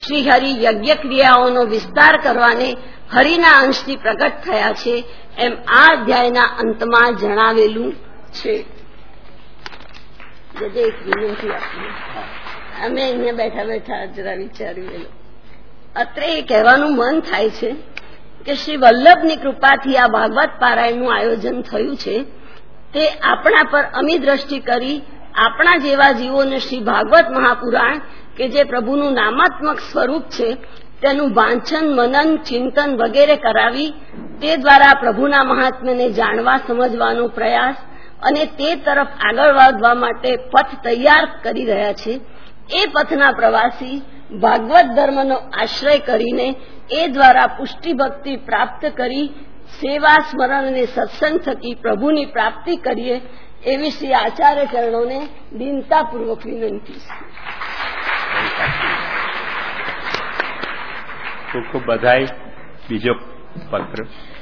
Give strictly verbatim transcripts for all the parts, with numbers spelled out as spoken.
શ્રી હરિ યજ્ઞ ક્રિયાઓનો વિસ્તાર કરવાને હરિના અંશથી પ્રગટ થયા છે એમ આ અધ્યાયના અંતમાં જણાવેલું છે. એક વિનંતી આપીએ, અમે અહીંયા બેઠા બેઠા જરા વિચાર્યું. અત્રે એ કહેવાનું મન થાય છે કે શ્રી વલ્લભની કૃપાથી આ ભાગવત પારાયણનું આયોજન થયું છે તે આપણા પર અમી દ્રષ્ટિ કરી આપણા જેવા જીવોને શ્રી ભાગવત મહાપુરાણ કે જે પ્રભુનું નામાત્મક સ્વરૂપ છે તેનું વાંચન, મનન, ચિંતન વગેરે કરાવી તે દ્વારા પ્રભુના મહાત્મ્યને જાણવા સમજવાનો પ્રયાસ અને તે તરફ આગળ વધવા માટે પથ તૈયાર કરી રહ્યા છે. એ પથના પ્રવાસી ભાગવત ધર્મનો આશ્રય કરીને એ દ્વારા પુષ્ટિ ભક્તિ પ્રાપ્ત કરી સેવા, સ્મરણ અને સત્સંગ થકી પ્રભુની પ્રાપ્તિ કરીએ એવી શ્રી આચાર્ય ચરણોને દીનતાપૂર્વક વિનંતી છે. ખૂબ ખૂબ બધાઈ. બીજો પત્ર.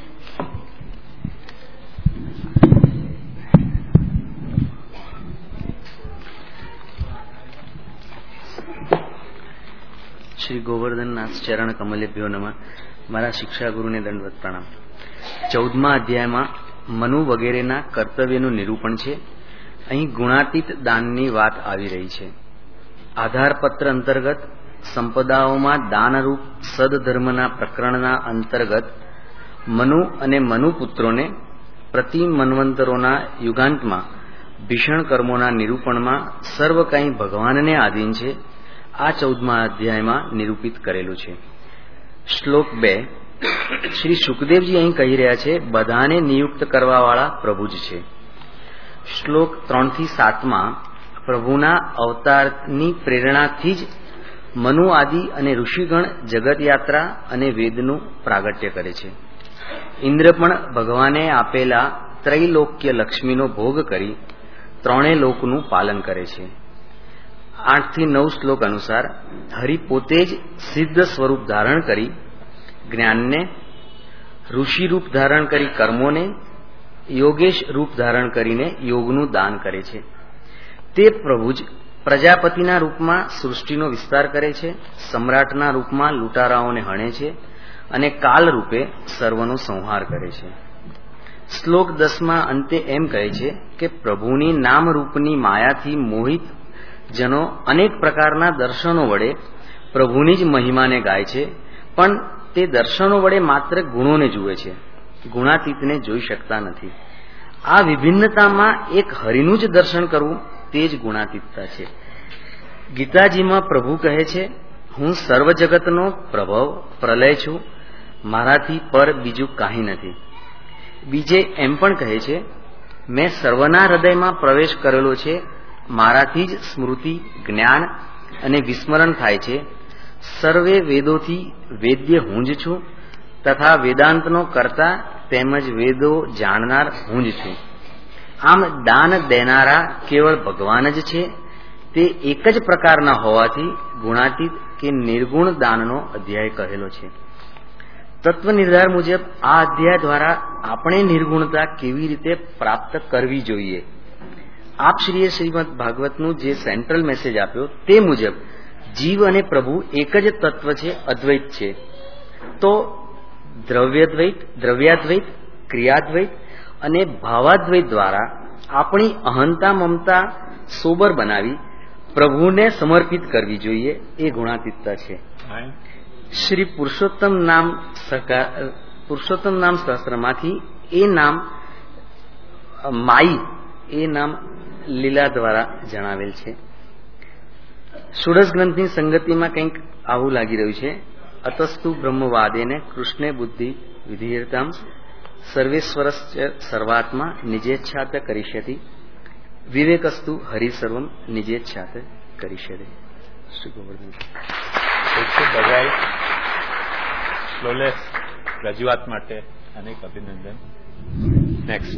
શ્રી ગોવર્ધનનાથ ચરણ કમલેભ્યો નમઃ. મારા શિક્ષા ગુરુને દંડવત પ્રણામ. ચૌદમા અધ્યાયમાં મનુ વગેરેના કર્તવ્યનું નિરૂપણ છે. અહીં ગુણાતીત દાનની વાત આવી રહી છે. આધારપત્ર અંતર્ગત સંપદાઓમાં દાનરૂપ સદધર્મના પ્રકરણના અંતર્ગત મનુ અને મનુપુત્રોને પ્રતિ મન્વંતરોના યુગાંતમાં ભીષણ કર્મોના નિરૂપણમાં સર્વ કંઈ ભગવાનને આધીન છે આ ચૌદમા અધ્યાયમાં નિરૂપિત કરેલું છે. શ્લોક બે. શ્રી સુખદેવજી અહીં કહી રહ્યા છે બધાને નિયુક્ત કરવાવાળા પ્રભુ જ છે. શ્લોક ત્રણ થી સાતમાં પ્રભુના અવતારની પ્રેરણાથી જ મનુ આદિ અને ઋષિગણ જગતયાત્રા અને વેદનું પ્રાગટ્ય કરે છે. ઇન્દ્ર પણ ભગવાને આપેલા ત્રૈલોક્ય લક્ષ્મીનો ભોગ કરી ત્રણેય લોકનું પાલન કરે છે. આઠ થી નવ શ્લોક અનુસાર હરિ પોતે જ સિદ્ધ સ્વરૂપ ધારણ કરી જ્ઞાનને, ઋષિ રૂપ ધારણ કરી કર્મોને, યોગેશ રૂપ ધારણ કરીને યોગનું દાન કરે છે. તે પ્રભુ જ પ્રજાપતિના રૂપમાં સૃષ્ટિનો વિસ્તાર કરે છે, સમ્રાટના રૂપમાં લૂંટારાઓને હણે છે અને કાલ રૂપે સર્વનો સંહાર કરે છે. શ્લોક દસમાં અંતે એમ કહે છે કે પ્રભુની નામરૂપની માયાથી મોહિત જનો અનેક પ્રકારના દર્શનો વડે પ્રભુની જ મહિમાને ગાય છે, પણ તે દર્શનો વડે માત્ર ગુણોને જુએ છે, ગુણાતીતને જોઈ શકતા નથી. આ વિભિન્નતામાં એક હરિનું જ દર્શન કરવું તે જ ગુણાતીતતા છે. ગીતાજીમાં પ્રભુ કહે છે હું સર્વ જગતનો પ્રભવ પ્રલય છું, મારાથી પર બીજું કાંઈ નથી. બીજે એમ પણ કહે છે મેં સર્વના હૃદયમાં પ્રવેશ કરેલો છે, મારાથી જ સ્મૃતિ, જ્ઞાન અને વિસ્મરણ થાય છે. સર્વે વેદોથી વેદ્ય હું જ છું તથા વેદાંતનો કર્તા તેમજ વેદો જાણનાર હું જ છું. આમ દાન દેનારા કેવળ ભગવાન જ છે. તે એક જ પ્રકારના હોવાથી ગુણાતીત કે નિર્ગુણ દાનનો અધ્યાય કહેલો છે. તત્વ નિર્ધાર મુજબ આ અધ્યાય દ્વારા આપણે નિર્ગુણતા કેવી રીતે પ્રાપ્ત કરવી જોઈએ આપ શ્રીએ શ્રીમદ ભાગવતનું જે સેન્ટ્રલ મેસેજ આપ્યો તે મુજબ જીવ અને પ્રભુ એક જ તત્વ છે, અદ્વૈત છે. તો દ્રવ્યદ્વૈત, દ્રવ્યાદ્વૈત, ક્રિયાદ્વૈત અને ભાવાદ્વૈત દ્વારા આપણી અહંતા મમતા સોબર બનાવી પ્રભુને સમર્પિત કરવી જોઈએ. એ ગુણાતીતતા છે. શ્રી પુરુષોત્તમ નામ પુરુષોત્તમ નામ શાસ્ત્રમાંથી એ નામ માઈ એ નામ લીલા દ્વારા જણાવેલ છે. ષોડશ ગ્રંથની સંગતિમાં કંઈક આવું લાગી રહ્યું છે. અતસ્તુ બ્રહ્મવાદેને કૃષ્ણે બુદ્ધિ વિધિર્તામ સર્વેશ્વરસ્ચ સર્વાત્મા નિજેચ્છાત કરિષ્યતિ વિવેકસ્તુ હરિસર્વમ નિજેચ્છાત કરિષ્યતિ. શ્રી ગોવર્ધન બધાય ફ્લોલેસ રજૂઆત માટે અનેક અભિનંદન. નેક્સ્ટ.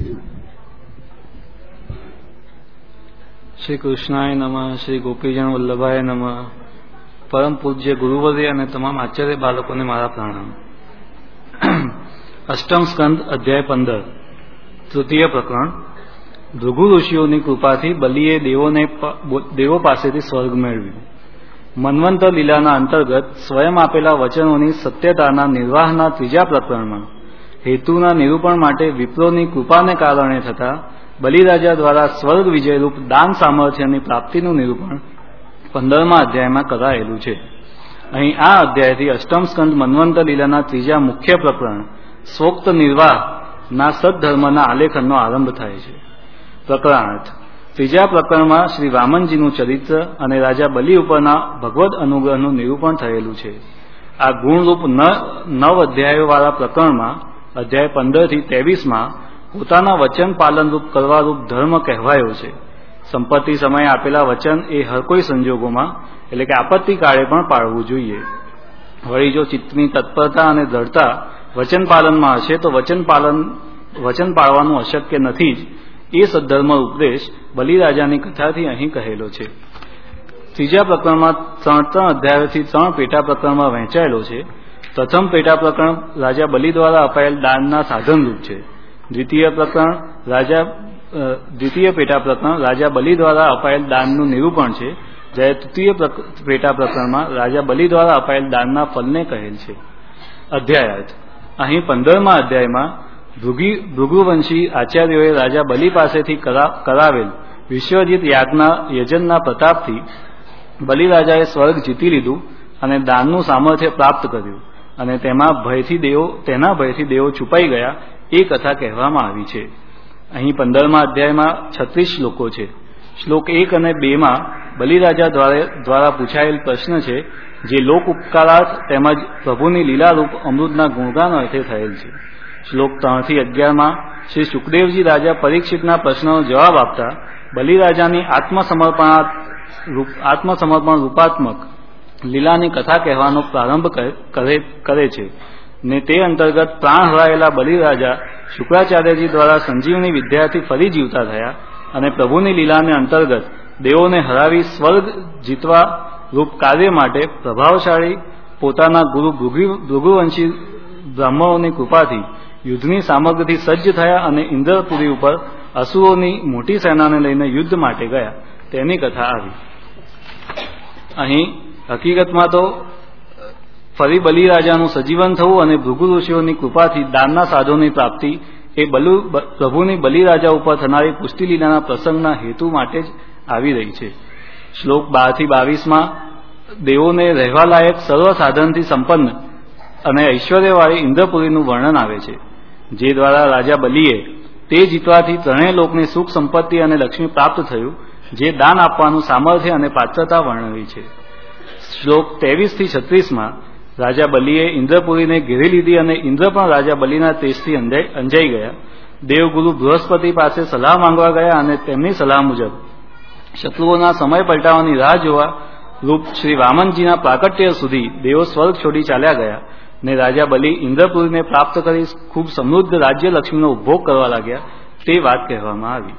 શ્રી કૃષ્ણાય નમઃ. શ્રી ગોપીજન વલ્લભાય નમઃ. પરમ પૂજ્ય ગુરુવર્ય અને તમામ આચાર્ય બાળકોને મારા પ્રણામ. અષ્ટમ સ્કંદ અધ્યાય પંદર. તૃતીય પ્રકરણ. ભૃગુ ઋષિઓની કૃપાથી બલિએ દેવોને દેવો પાસેથી સ્વર્ગ મેળવ્યું. મન્વંતર લીલાના અંતર્ગત સ્વયં આપેલા વચનોની સત્યતાના નિર્વાહના ત્રીજા પ્રકરણમાં હેતુના નિરૂપણ માટે વિપ્રોની કૃપાને કારણે થતા બલિરાજા દ્વારા સ્વર્ગ વિજયરૂપ દાન સામર્થ્યની પ્રાપ્તિનું નિરૂપણ પંદરમા અધ્યાયમાં કરાયેલું છે. અહીં આ અધ્યાયથી અષ્ટમ સ્કંદ મન્વંતર લીલાના ત્રીજા મુખ્ય પ્રકરણ સ્વોક્ત નિર્વાહના સદ્ધર્મના આલેખનનો આરંભ થાય છે. પ્રકરણાર્થ: ત્રીજા પ્રકરણમાં શ્રી વામનજીનું ચરિત્ર અને રાજા બલિ ઉપરના ભગવદ અનુગ્રહનું નિરૂપણ થયેલું છે. આ ગુણરૂપ નવ અધ્યાયોવાળા પ્રકરણમાં અધ્યાય પંદર થી ત્રેવીસમાં પોતાના વચન પાલનરૂપ કરવારૂપ ધર્મ કહેવાયો છે. સંપત્તિ સમયે આપેલા વચન એ હર કોઈ સંજોગોમાં એટલે કે આપત્તિ કાળે પણ પાળવું જોઈએ. વળી જો ચિત્તની તત્પરતા અને દ્રઢતા વચન પાલનમાં હશે તો વચન પાલન વચન પાળવાનું અશક્ય નથી જ. એ સદ્ધર્મ ઉપદેશ બલિરાજાની કથાથી અહીં કહેલો છે. ત્રીજા પ્રકરણમાં ત્રણ ત્રણ અધ્યાયોથી ત્રણ પેટા પ્રકરણમાં વહેંચાયેલો છે. પ્રથમ પેટા પ્રકરણ રાજા બલિ દ્વારા અપાયેલ દાનના સાધનરૂપ છે. દ્વિતીય પ્રકરણ રાજા દ્વિતીય પેટા પ્રકરણ રાજા બલિ દ્વારા અપાયેલ દાનનું નિરૂપણ છે, જ્યારે તૃતીય પેટા પ્રકરણમાં રાજા બલિ દ્વારા અપાયેલ દાનના ફલને કહેલ છે. અધ્યાયાર્થ: અહીં પંદરમા અધ્યાયમાં ભૃગુવંશી આચાર્યોએ રાજા બલિ પાસેથી કરાવેલ વિશ્વજીત યાગના યજનના પ્રતાપથી બલિરાજાએ સ્વર્ગ જીતી લીધું અને દાનનું સામર્થ્ય પ્રાપ્ત કર્યું અને તેમાં ભયથી દેવો તેના ભયથી દેવો છુપાઈ ગયા એ કથા કહેવામાં આવી છે. અહીં પંદરમા અધ્યાયમાં છત્રીસ શ્લોકો છે. શ્લોક એક અને બે માં બલિરાજા દ્વારા પૂછાયેલ પ્રશ્ન છે, જે લોક ઉપકારાર્થ તેમજ પ્રભુની લીલારૂપ અમૃતના ગુણગાન અર્થે થયેલ છે. શ્લોક ત્રણ થી અગિયારમાં શ્રી સુખદેવજી રાજા પરીક્ષિતના પ્રશ્નનો જવાબ આપતા બલિરાજાની આત્મસમર્પણ આત્મસમર્પણ રૂપાત્મક લીલાની કથા કહેવાનો પ્રારંભ કરે છે ને તે અંતર્ગત પ્રાણ હરાયેલા બલિરાજા શુક્રાચાર્યજી દ્વારા સંજીવની વિદ્યાથી ફરી જીવતા થયા અને પ્રભુની લીલાને અંતર્ગત દેવોને હરાવી સ્વર્ગ જીતવા રૂપ કાર્ય માટે પ્રભાવશાળી પોતાના ગુરુ ભૃગુવંશી બ્રાહ્મણોની કૃપાથી યુદ્ધની સામગ્રીથી સજ્જ થયા અને ઇન્દ્રપુરી ઉપર અસુરોની મોટી સેનાને લઈને યુદ્ધ માટે ગયા તેની કથા આવી. અહીં હકીકતમાં તો ફરી બલિરાજાનું સજીવન થવું અને ભૃગુ ઋષિઓની કૃપાથી દાનના સાધનોની પ્રાપ્તિ એ બલુ પ્રભુની બલિરાજા ઉપર થનારી પુષ્ટિલીલાના પ્રસંગના હેતુ માટે જ આવી રહી છે. શ્લોક બાર થી બાવીસમાં દેવોને રહેવા લાયક સર્વ સાધનથી સંપન્ન અને ઐશ્વર્યવાળી ઇન્દ્રપુરીનું વર્ણન આવે છે, જે દ્વારા રાજા બલિએ તે જીતવાથી ત્રણેય લોકની સુખ સંપત્તિ અને લક્ષ્મી પ્રાપ્ત થયું, જે દાન આપવાનું સામર્થ્ય અને પાત્રતા વર્ણવી છે. શ્લોક ત્રેવીસ થી છત્રીસમાં રાજા બલિએ ઇન્દ્રપુરીને ઘેરી લીધી અને ઇન્દ્ર પણ રાજા બલિના તેજથી અંજાઈ ગયા. દેવગુરુ બૃહસ્પતિ પાસે સલાહ માંગવા ગયા અને તેમની સલાહ મુજબ શત્રુઓના સમય પલટાવાની રાહ જોવા રૂપ શ્રી વામનજીના પ્રાકટ્ય સુધી દેવો સ્વર્ગ છોડી ચાલ્યા ગયા ને રાજા બલિ ઇન્દ્રપુરીને પ્રાપ્ત કરી ખૂબ સમૃદ્ધ રાજ્ય લક્ષ્મીનો ઉપભોગ કરવા લાગ્યા તે વાત કહેવામાં આવી.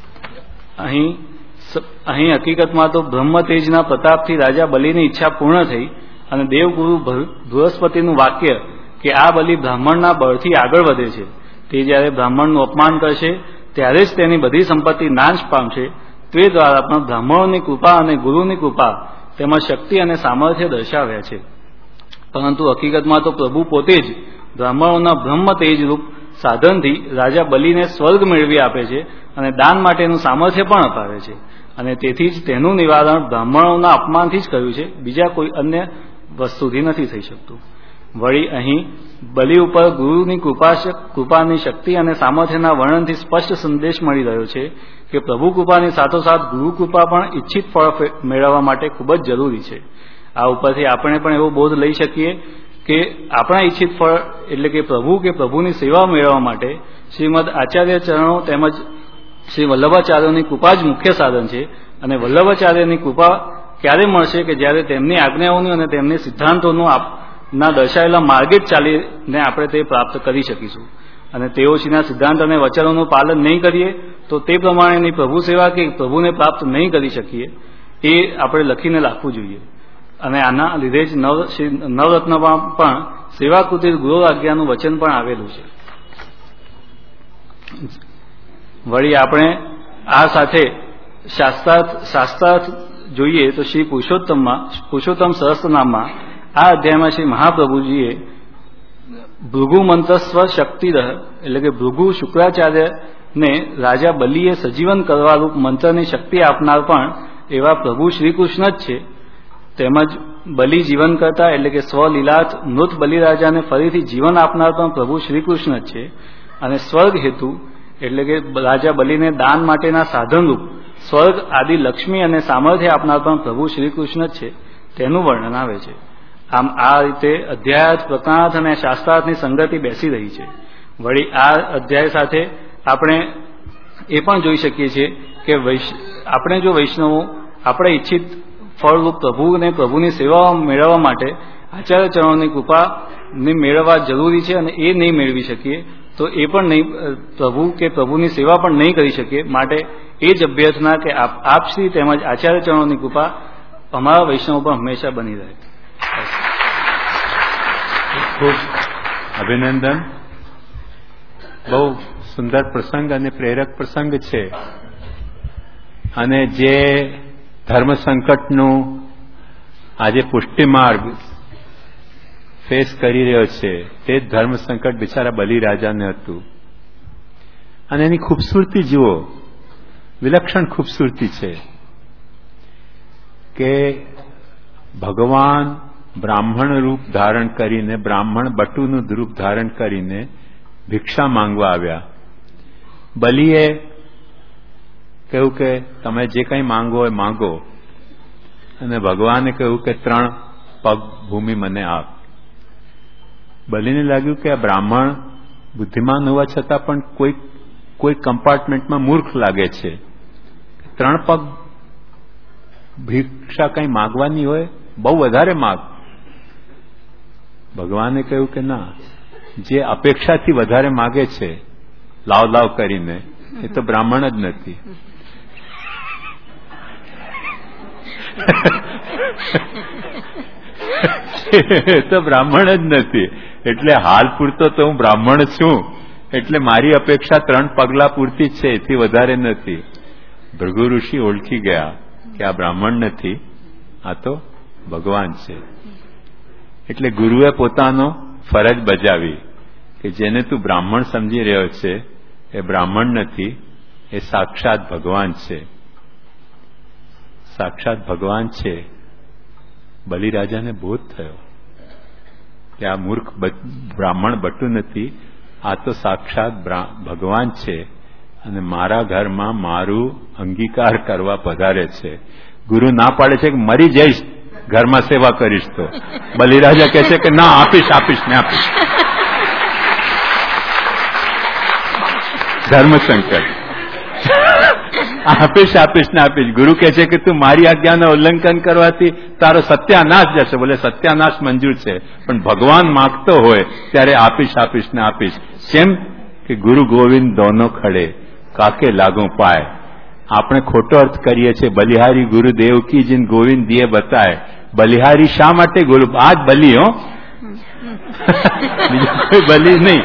અહીં અહીં હકીકતમાં તો બ્રહ્મ તેજના પ્રતાપથી રાજા બલિની ઈચ્છા પૂર્ણ થઈ અને દેવગુરુ બૃહસ્પતિનું વાક્ય કે આ બલિ બ્રાહ્મણના બળથી આગળ વધે છે, તે જ્યારે બ્રાહ્મણનું અપમાન કરશે ત્યારે જ તેની બધી સંપત્તિ નાશ પામશે, તે દ્વારા પણ બ્રાહ્મણોની કૃપા અને ગુરુની કૃપા તેમજ શક્તિ અને સામર્થ્ય દર્શાવ્યા છે. પરંતુ હકીકતમાં તો પ્રભુ પોતે જ બ્રાહ્મણોના બ્રહ્મ તેજરૂપ સાધનથી રાજા બલિને સ્વર્ગ મેળવી આપે છે અને દાન માટેનું સામર્થ્ય પણ અપાવે છે અને તેથી જ તેનું નિવારણ બ્રાહ્મણોના અપમાનથી જ કર્યું છે, બીજા કોઈ અન્ય વસ્તુથી નથી થઈ શકતું. વળી અહીં બલિ ઉપર ગુરુની કૃપા કૃપાની શક્તિ અને સામર્થ્યના વર્ણનથી સ્પષ્ટ સંદેશ મળી રહ્યો છે કે પ્રભુ કૃપાની સાથોસાથ ગુરુ કૃપા પણ ઈચ્છિત ફળ મેળવવા માટે ખૂબ જ જરૂરી છે. આ ઉપરથી આપણે પણ એવો બોધ લઈ શકીએ કે આપણા ઈચ્છિત ફળ એટલે કે પ્રભુ કે પ્રભુની સેવા મેળવવા માટે શ્રીમદ આચાર્ય ચરણો તેમજ શ્રી વલ્લભાચાર્યોની કૃપા જ મુખ્ય સાધન છે અને વલ્લભાચાર્યની કૃપા ક્યારે મળશે કે જ્યારે તેમની આજ્ઞાઓનું અને તેમની સિદ્ધાંતોનું ના દર્શાવેલા માર્ગે જ ચાલીને આપણે તે પ્રાપ્ત કરી શકીશું. અને તેઓના સિદ્ધાંત અને વચનોનું પાલન નહીં કરીએ તો તે પ્રમાણેની પ્રભુ સેવા કે પ્રભુને પ્રાપ્ત નહીં કરી શકીએ એ આપણે લખીને રાખવું જોઈએ. અને આના લીધે જ નવ નવરત્નમાં પણ સેવાકૃતિ ગુરુ આજ્ઞાનું વચન પણ આવેલું છે. વળી આપણે આ સાથે શાસ્ત્રાર્થ શાસ્ત્રાર્થ જોઈએ તો શ્રી પુરુષોત્તમમાં પુરુષોત્તમ સહસ્ત્રનામમાં આ અધ્યાયમાં શ્રી મહાપ્રભુજીએ ભૃગુ મંત્રસ્વ શક્તિદહ એટલે કે ભૃગુ શુક્રાચાર્યને રાજા બલિએ સજીવન કરવારૂપ મંત્રની શક્તિ આપનાર પણ એવા પ્રભુ શ્રીકૃષ્ણ જ છે. તેમજ બલિ જીવન કરતા એટલે કે સ્વલીલાથ મૃત બલિરાજાને ફરીથી જીવન આપનાર પણ પ્રભુ શ્રીકૃષ્ણ જ છે. અને સ્વર્ગ હેતુ એટલે કે રાજા બલિને દાન માટેના સાધનરૂપ સ્વર્ગ આદિ લક્ષ્મી અને સામર્થ્ય આપનાર પણ પ્રભુ શ્રીકૃષ્ણ જ છે તેનું વર્ણન આવે છે. આમ આ રીતે અધ્યાયાર્થ પ્રકરણાર્થ અને શાસ્ત્રાર્થની સંગતિ બેસી રહી છે. વળી આ અધ્યાય સાથે આપણે એ પણ જોઈ શકીએ છીએ કે આપણે જો વૈષ્ણવો આપણે ઈચ્છિત ફળરૂપ પ્રભુને પ્રભુની સેવા મેળવવા માટે આચાર્ય ચરણોની કૃપાને મેળવવા જરૂરી છે અને એ નહીં મેળવી શકીએ તો એ પણ નહીં પ્રભુ કે પ્રભુની સેવા પણ નહીં કરી શકીએ. માટે એ જ અભ્યર્થના કે આપશ્રી તેમજ આચાર્ય ચરણોની કૃપા અમારા વૈષ્ણવો પર હંમેશા બની રહે. ખૂબ અભિનંદન. બહુ સુંદર પ્રસંગ અને પ્રેરક પ્રસંગ છે. અને જે ધર્મ સંકટનું આજે પુષ્ટિ માર્ગ ફેસ કરી રહ્યો છે તે જ ધર્મ સંકટ બિચારા બલિરાજાને હતું. અને એની ખૂબસૂરતી જુઓ, વિલક્ષણ ખૂબસૂરતી છે કે ભગવાન બ્રાહ્મણ રૂપ ધારણ કરીને, બ્રાહ્મણ બટુનું રૂપ ધારણ કરીને ભિક્ષા માંગવા આવ્યા. બલિએ કહ્યું કે તમે જે કંઈ માંગો એ માંગો, અને ભગવાને કહ્યું કે ત્રણ પગ ભૂમિ મને આપ. બલિને લાગ્યું કે આ બ્રાહ્મણ બુદ્ધિમાન હોવા છતાં પણ કોઈ કોઈ કમ્પાર્ટમેન્ટમાં મૂર્ખ લાગે છે. ત્રણ પગ ભિક્ષા કંઈ માગવાની હોય, બહુ વધારે માગ. ભગવાને કહ્યું કે ના, જે અપેક્ષાથી વધારે માગે છે લાવ લાવ કરીને એ તો બ્રાહ્મણ જ નથી. એ તો બ્રાહ્મણ જ નથી. એટલે હાલ પૂરતો તો હું બ્રાહ્મણ છું, એટલે મારી અપેક્ષા ત્રણ પગલા પૂરતી છે, એથી વધારે નથી. ભૃગુ ઋષિ ઓળખી ગયા કે આ બ્રાહ્મણ નથી, આ તો ભગવાન છે. એટલે ગુરુએ પોતાનો ફરજ બજાવી કે જેને તું બ્રાહ્મણ સમજી રહ્યો છે એ બ્રાહ્મણ નથી, એ સાક્ષાત ભગવાન છે. સાક્ષાત ભગવાન છે. બલિરાજાને બોધ થયો કે આ મૂર્ખ બ્રાહ્મણ બટું નથી, આ તો સાક્ષાત ભગવાન છે અને મારા ઘરમાં મારું અંગીકાર કરવા પધારે છે. ગુરુ ના પાડે છે કે મરી જઈશ, ઘરમાં સેવા કરીશ. તો બલિરાજા કહે છે કે ના, આપીશ આપીશ ને આપીશ. ધર્મ સંકટ. આપીશ આપીશ ને આપીશ. ગુરુ કહે છે કે તું મારી આજ્ઞાનું ઉલ્લંઘન કરવાથી તારો સત્યાનાશ જશે. બોલે સત્યાનાશ મંજૂર છે, પણ ભગવાન માંગતો હોય ત્યારે આપીશ આપીશ ને આપીશ. કેમ કે ગુરુ ગોવિંદ દોનો ખડે કાકે લાગો પાય. આપણે ખોટો અર્થ કરીએ છીએ. બલિહારી ગુરુદેવ કી જીન ગોવિંદ દિએ બતાય. બલિહારી શા માટે ગુરુ? આ જ બલિ હો, બીજું કોઈ બલિ નહીં.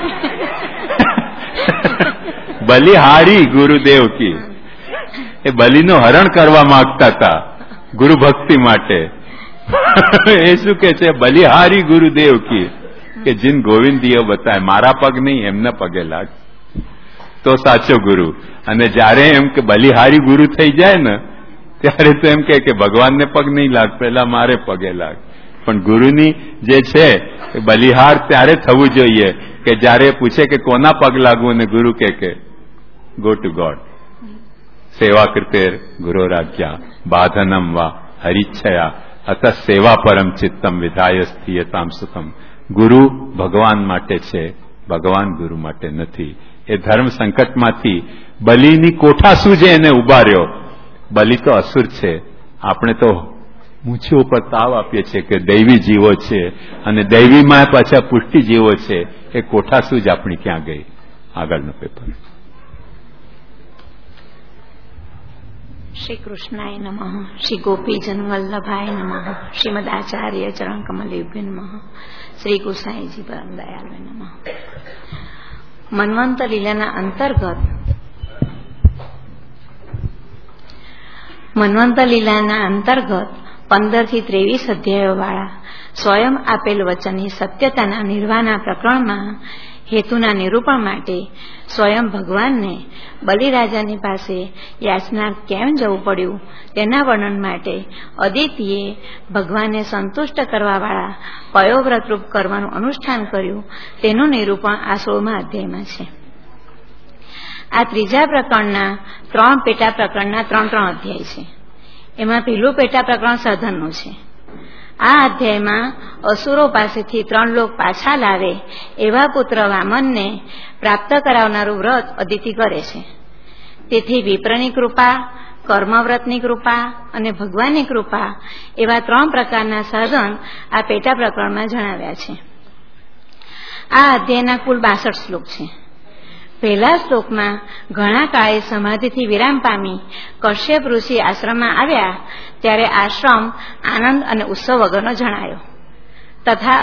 બલિહારી ગુરુદેવ કી, એ બલિનું હરણ કરવા માંગતા હતા ગુરુ ભક્તિ માટે. એ શું કે છે? બલિહારી ગુરુદેવ કી કે જીન ગોવિંદ દિયો બતાય. મારા પગ નહીં, એમના પગે લાગ તો સાચો ગુરુ. અને જયારે એમ કે બલિહારી ગુરુ થઈ જાય ને ત્યારે તો એમ કે ભગવાનને પગ નહીં લાગ, પેલા મારે પગે લાગ. પણ ગુરુની જે છે એ બલિહાર ત્યારે થવું જોઈએ કે જયારે પૂછે કે કોના પગ લાગવું, અને ગુરુ કે કે ગો ટુ ગોડ. સેવા કૃતેર ગુરોરાજ્ઞા બાધનમ વા હરિચ્છયા અત સેવા પરમ ચિત્તમ વિધાય સ્થિયતામ સુખમ. ગુરુ ભગવાન માટે છે, ભગવાન ગુરુ માટે નથી. એ ધર્મ સંકટમાંથી બલિની કોઠા શું છે એને ઉભાર્યો. બલિ તો અસુર છે, આપણે તો મૂછો ઉપર તાવ આપીએ છીએ કે દૈવી જીવો છે, અને દૈવીમાં પાછા પુષ્ટિ જીવો છે. એ કોઠા શું જ આપણી ક્યાં ગઈ? આગળનું પેપર. શ્રી કૃષ્ણાય નમઃ. શ્રી ગોપીજન વલ્લભાય નમઃ. શ્રીમદ આચાર્ય ચરણ કમલેભ્ય નમઃ. શ્રી ગુસાઈજી પરમ દયાલુ નમઃ. મન્વંતર લીલાના અંતર્ગત મન્વંતર લીલાના અંતર્ગત પંદર થી ત્રેવીસ અધ્યાયો વાળા સ્વયં આપેલ વચનની સત્યતાના નિર્વાહના પ્રકરણમાં હેતુના નિરૂપણ માટે સ્વયં ભગવાનને બલિરાજાની પાસે યાચના કેમ જવું પડ્યું તેના વર્ણન માટે અદિતિએ ભગવાનને સંતુષ્ટ કરવાવાળા કયો વ્રતરૂપ કરવાનું અનુષ્ઠાન કર્યું તેનું નિરૂપણ આ સોળમા અધ્યાયમાં છે. આ ત્રીજા પ્રકરણના ત્રણ પેટા પ્રકરણના ત્રણ ત્રણ અધ્યાય છે. એમાં પહેલું પેટા પ્રકરણ સાધનનું છે. આ અધ્યાયમાં અસુરો પાસેથી ત્રણ લોક પાછા લાવે એવા પુત્ર વામનને પ્રાપ્ત કરાવનારું વ્રત અદિતિ કરે છે. તેથી વિપ્રની કૃપા, કર્મવ્રતની કૃપા અને ભગવાનની કૃપા એવા ત્રણ પ્રકારના સાધન આ પેટા પ્રકરણમાં જણાવ્યા છે. આ અધ્યાયના કુલ બાસઠ શ્લોક છે. પહેલા શ્લોકમાં ઘણા કાળે સમાધિથી વિરામ પામી કશ્યપ ઋષિ આશ્રમમાં આવ્યા ત્યારે આશ્રમ આનંદ અને ઉત્સવ વગરનો જણાયો તથા